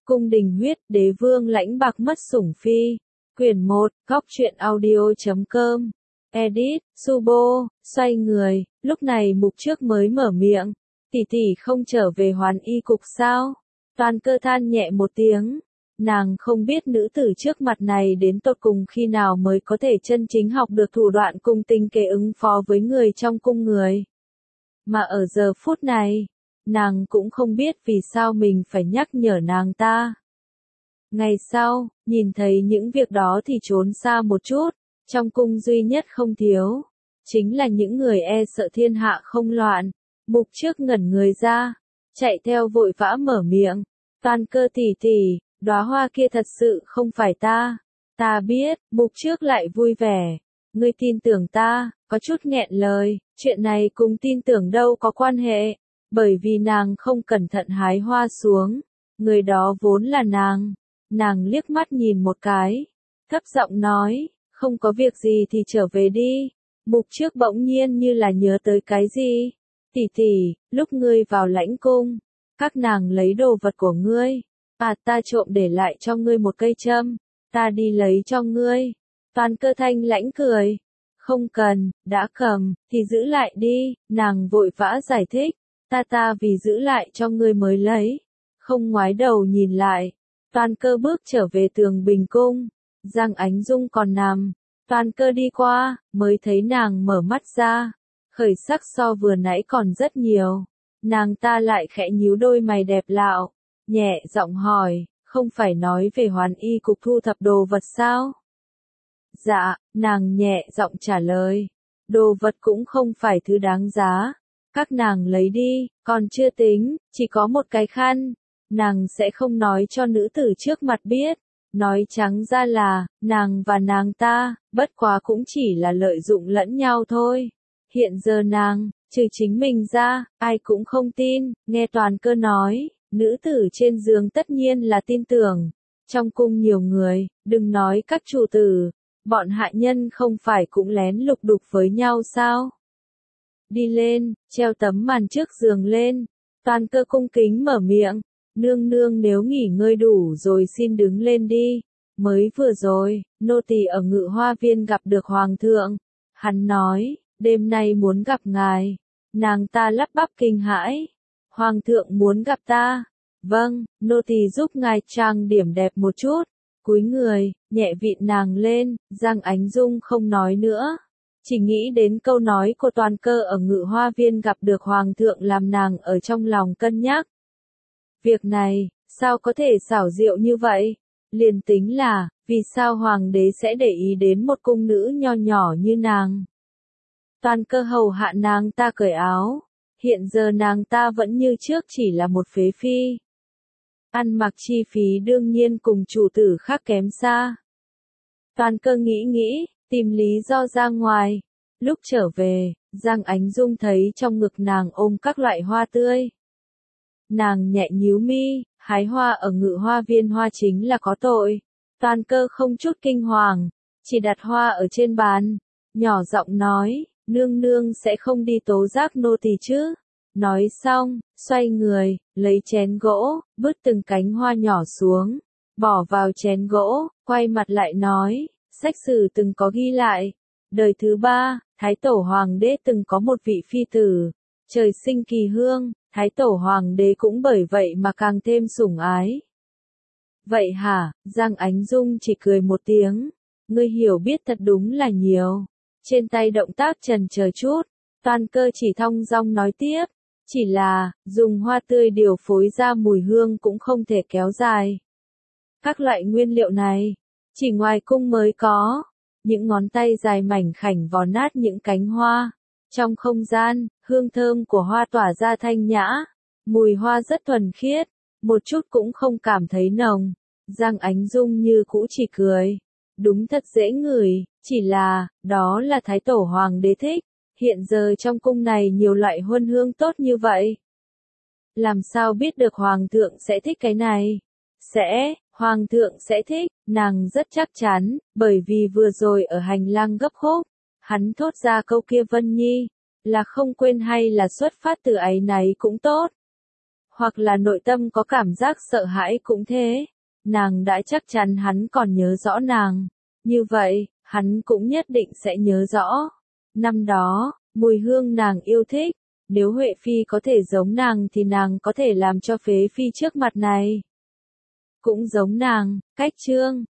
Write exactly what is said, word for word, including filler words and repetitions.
Cung đình huyết, đế vương lãnh bạc mất sủng phi. Quyển một, góc truyện audio chấm com. Edit, Subo, xoay người, lúc này mục trước mới mở miệng. Tỷ tỷ không trở về Hoàn Y cục sao? Toàn Cơ than nhẹ một tiếng. Nàng không biết nữ tử trước mặt này đến tột cùng khi nào mới có thể chân chính học được thủ đoạn cung tinh kế ứng phó với người trong cung người. Mà ở giờ phút này, nàng cũng không biết vì sao mình phải nhắc nhở nàng ta. Ngày sau, nhìn thấy những việc đó thì trốn xa một chút, trong cung duy nhất không thiếu. Chính là những người e sợ thiên hạ không loạn. Mục trước ngẩn người ra, chạy theo vội vã mở miệng. Toàn Cơ tỷ tỷ, đóa hoa kia thật sự không phải ta. Ta biết, mục trước lại vui vẻ. Ngươi tin tưởng ta, có chút nghẹn lời, chuyện này cùng tin tưởng đâu có quan hệ. Bởi vì nàng không cẩn thận hái hoa xuống, người đó vốn là nàng. Nàng liếc mắt nhìn một cái, thấp giọng nói, không có việc gì thì trở về đi. Mục trước bỗng nhiên như là nhớ tới cái gì. Tỷ tỷ, lúc ngươi vào lãnh cung, các nàng lấy đồ vật của ngươi. À, ta trộm để lại cho ngươi một cây châm, ta đi lấy cho ngươi. Toàn Cơ thanh lãnh cười. Không cần, đã cầm, thì giữ lại đi. Nàng vội vã giải thích. Ta ta vì giữ lại cho ngươi mới lấy. Không ngoái đầu nhìn lại. Toàn Cơ bước trở về tường bình cung. Giang Ánh Dung còn nằm. Toàn Cơ đi qua, mới thấy nàng mở mắt ra. Khởi sắc so vừa nãy còn rất nhiều. Nàng ta lại khẽ nhíu đôi mày đẹp lạo. Nhẹ giọng hỏi, không phải nói về Hoàn Y cục thu thập đồ vật sao? Dạ, nàng nhẹ giọng trả lời. Đồ vật cũng không phải thứ đáng giá. Các nàng lấy đi, còn chưa tính, chỉ có một cái khăn. Nàng sẽ không nói cho nữ tử trước mặt biết. Nói trắng ra là, nàng và nàng ta, bất quá cũng chỉ là lợi dụng lẫn nhau thôi. Hiện giờ nàng, trừ chính mình ra, ai cũng không tin, nghe Toàn Cơ nói, nữ tử trên giường tất nhiên là tin tưởng. Trong cung nhiều người, đừng nói các chủ tử, bọn hạ nhân không phải cũng lén lục đục với nhau sao? Đi lên, treo tấm màn trước giường lên. Toàn Cơ cung kính mở miệng. Nương nương nếu nghỉ ngơi đủ rồi xin đứng lên đi. Mới vừa rồi, nô tỳ ở Ngự Hoa Viên gặp được Hoàng thượng. Hắn nói, đêm nay muốn gặp ngài. Nàng ta lắp bắp kinh hãi. Hoàng thượng muốn gặp ta. Vâng, nô tỳ giúp ngài trang điểm đẹp một chút. Cúi người, nhẹ vịn nàng lên. Giang Ánh Dung không nói nữa. Chỉ nghĩ đến câu nói của Toàn Cơ ở Ngự Hoa Viên gặp được Hoàng thượng làm nàng ở trong lòng cân nhắc. Việc này, sao có thể xảo diệu như vậy? Liền tính là, vì sao Hoàng đế sẽ để ý đến một cung nữ nho nhỏ như nàng? Toàn Cơ hầu hạ nàng ta cởi áo. Hiện giờ nàng ta vẫn như trước chỉ là một phế phi. Ăn mặc chi phí đương nhiên cùng chủ tử khác kém xa. Toàn Cơ nghĩ nghĩ, tìm lý do ra ngoài. Lúc trở về, Giang Ánh Dung thấy trong ngực nàng ôm các loại hoa tươi. Nàng nhẹ nhíu mi, hái hoa ở Ngự Hoa Viên hoa chính là có tội. Toàn Cơ không chút kinh hoàng, chỉ đặt hoa ở trên bàn, nhỏ giọng nói, nương nương sẽ không đi tố giác nô tỳ chứ. Nói xong, xoay người, lấy chén gỗ, bứt từng cánh hoa nhỏ xuống, bỏ vào chén gỗ, quay mặt lại nói, sách sử từng có ghi lại. Đời thứ ba, Thái Tổ Hoàng đế từng có một vị phi tử, trời sinh kỳ hương, Thái Tổ Hoàng đế cũng bởi vậy mà càng thêm sủng ái. Vậy hả? Giang Ánh Dung chỉ cười một tiếng. Ngươi hiểu biết thật đúng là nhiều. Trên tay động tác chần chờ chút, Toàn Cơ chỉ thong dong nói tiếp. Chỉ là, dùng hoa tươi điều phối ra mùi hương cũng không thể kéo dài. Các loại nguyên liệu này, chỉ ngoài cung mới có. Những ngón tay dài mảnh khảnh vò nát những cánh hoa. Trong không gian, hương thơm của hoa tỏa ra thanh nhã. Mùi hoa rất thuần khiết, một chút cũng không cảm thấy nồng. Giang Ánh Dung như cũ chỉ cười. Đúng thật dễ ngửi, chỉ là, đó là Thái Tổ Hoàng đế thích. Hiện giờ trong cung này nhiều loại huân hương tốt như vậy. Làm sao biết được Hoàng thượng sẽ thích cái này? Sẽ, Hoàng thượng sẽ thích, nàng rất chắc chắn, bởi vì vừa rồi ở hành lang gấp khúc, hắn thốt ra câu kia Vân Nhi, là không quên hay là xuất phát từ áy náy cũng tốt. hoặc là nội tâm có cảm giác sợ hãi cũng thế. Nàng đã chắc chắn hắn còn nhớ rõ nàng. Như vậy, hắn cũng nhất định sẽ nhớ rõ. Năm đó, mùi hương nàng yêu thích. Nếu Huệ Phi có thể giống nàng thì nàng có thể làm cho Phế Phi trước mặt này cũng giống nàng. Cách chương